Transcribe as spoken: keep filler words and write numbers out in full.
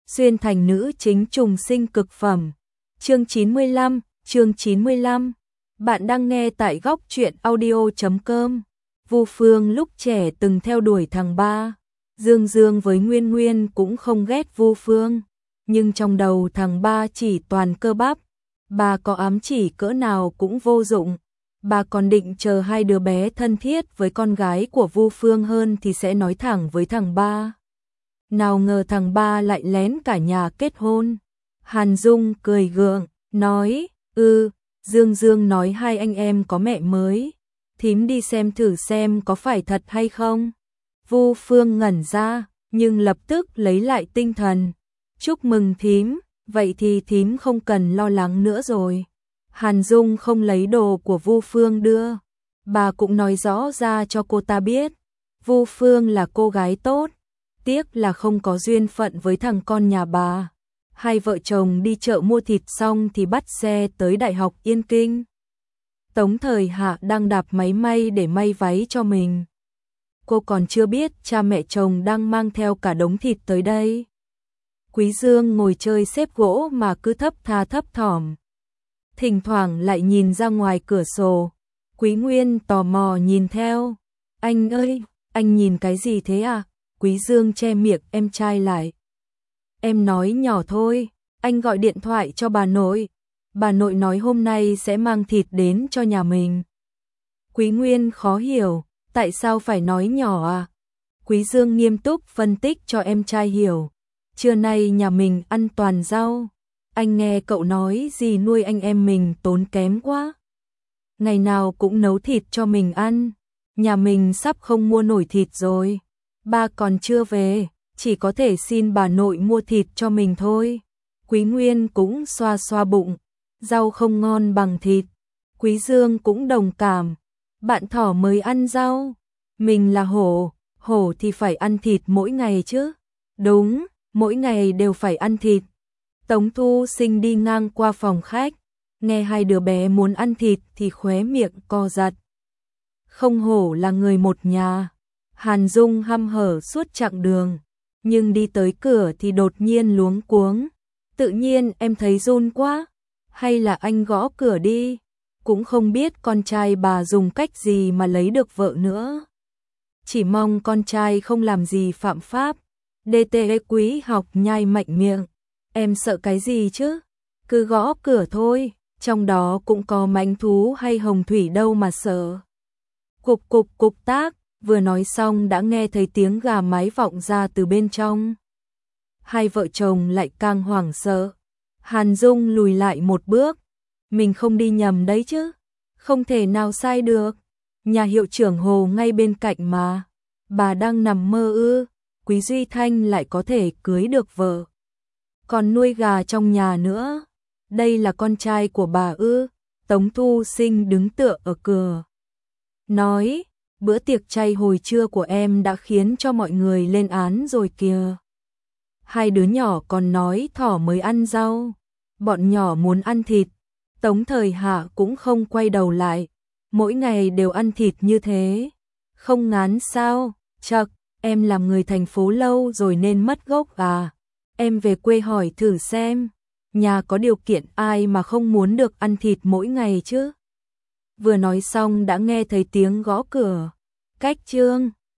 xuyên thành nữ chính trùng sinh cực phẩm. Chương chín mươi lăm, chương chín mươi lăm. Bạn đang nghe tại góc truyện audio chấm com. Vu Phương lúc trẻ từng theo đuổi thằng ba. Dương Dương với Nguyên Nguyên cũng không ghét Vu Phương, nhưng trong đầu thằng ba chỉ toàn cơ bắp. Bà có ám chỉ cỡ nào cũng vô dụng. Bà còn định chờ hai đứa bé thân thiết với con gái của Vu Phương hơn thì sẽ nói thẳng với thằng ba. Nào ngờ thằng ba lại lén cả nhà kết hôn. Hàn Dung cười gượng, nói, ừ, Dương Dương nói hai anh em có mẹ mới. Thím đi xem thử xem có phải thật hay không. Vu Phương ngẩn ra, nhưng lập tức lấy lại tinh thần. Chúc mừng thím, vậy thì thím không cần lo lắng nữa rồi. Hàn Dung không lấy đồ của Vu Phương đưa. Bà cũng nói rõ ra cho cô ta biết. Vu Phương là cô gái tốt. Tiếc là không có duyên phận với thằng con nhà bà. Hai vợ chồng đi chợ mua thịt xong thì bắt xe tới Đại học Yên Kinh. Tống Thời Hạ đang đạp máy may để may váy cho mình. Cô còn chưa biết cha mẹ chồng đang mang theo cả đống thịt tới đây. Quý Dương ngồi chơi xếp gỗ mà cứ thấp tha thấp thỏm. Thỉnh thoảng lại nhìn ra ngoài cửa sổ. Quý Nguyên tò mò nhìn theo. Anh ơi, anh nhìn cái gì thế à? Quý Dương che miệng em trai lại. Em nói nhỏ thôi, anh gọi điện thoại cho bà nội. Bà nội nói hôm nay sẽ mang thịt đến cho nhà mình. Quý Nguyên khó hiểu, tại sao phải nói nhỏ à? Quý Dương nghiêm túc phân tích cho em trai hiểu. Trưa nay nhà mình ăn toàn rau. Anh nghe cậu nói gì nuôi anh em mình tốn kém quá. Ngày nào cũng nấu thịt cho mình ăn. Nhà mình sắp không mua nổi thịt rồi. Ba còn chưa về, chỉ có thể xin bà nội mua thịt cho mình thôi. Quý Nguyên cũng xoa xoa bụng. Rau không ngon bằng thịt. Quý Dương cũng đồng cảm. Bạn thỏ mới ăn rau. Mình là hổ, hổ thì phải ăn thịt mỗi ngày chứ. Đúng, mỗi ngày đều phải ăn thịt. Tống Thu Sinh đi ngang qua phòng khách. Nghe hai đứa bé muốn ăn thịt thì khóe miệng co giật. Không hổ là người một nhà. Hàn Dung hăm hở suốt chặng đường. Nhưng đi tới cửa thì đột nhiên luống cuống. Tự nhiên em thấy run quá. Hay là anh gõ cửa đi. Cũng không biết con trai bà dùng cách gì mà lấy được vợ nữa. Chỉ mong con trai không làm gì phạm pháp. đê tê Quý Học nhai mạnh miệng. Em sợ cái gì chứ? Cứ gõ cửa thôi. Trong đó cũng có mãnh thú hay hồng thủy đâu mà sợ. Cục cục cục tác. Vừa nói xong đã nghe thấy tiếng gà mái vọng ra từ bên trong. Hai vợ chồng lại càng hoảng sợ. Hàn Dung lùi lại một bước. Mình không đi nhầm đấy chứ. Không thể nào sai được. Nhà hiệu trưởng Hồ ngay bên cạnh mà. Bà đang nằm mơ ư. Quý Duy Thanh lại có thể cưới được vợ. Còn nuôi gà trong nhà nữa. Đây là con trai của bà ư. Tống Thu Sinh đứng tựa ở cửa. Nói, bữa tiệc chay hồi trưa của em đã khiến cho mọi người lên án rồi kìa. Hai đứa nhỏ còn nói thỏ mới ăn rau. Bọn nhỏ muốn ăn thịt. Tống Thời Hạ cũng không quay đầu lại. Mỗi ngày đều ăn thịt như thế. Không ngán sao? Chậc, em làm người thành phố lâu rồi nên mất gốc à? Em về quê hỏi thử xem. Nhà có điều kiện ai mà không muốn được ăn thịt mỗi ngày chứ? Vừa nói xong đã nghe thấy tiếng gõ cửa. Cách Trương.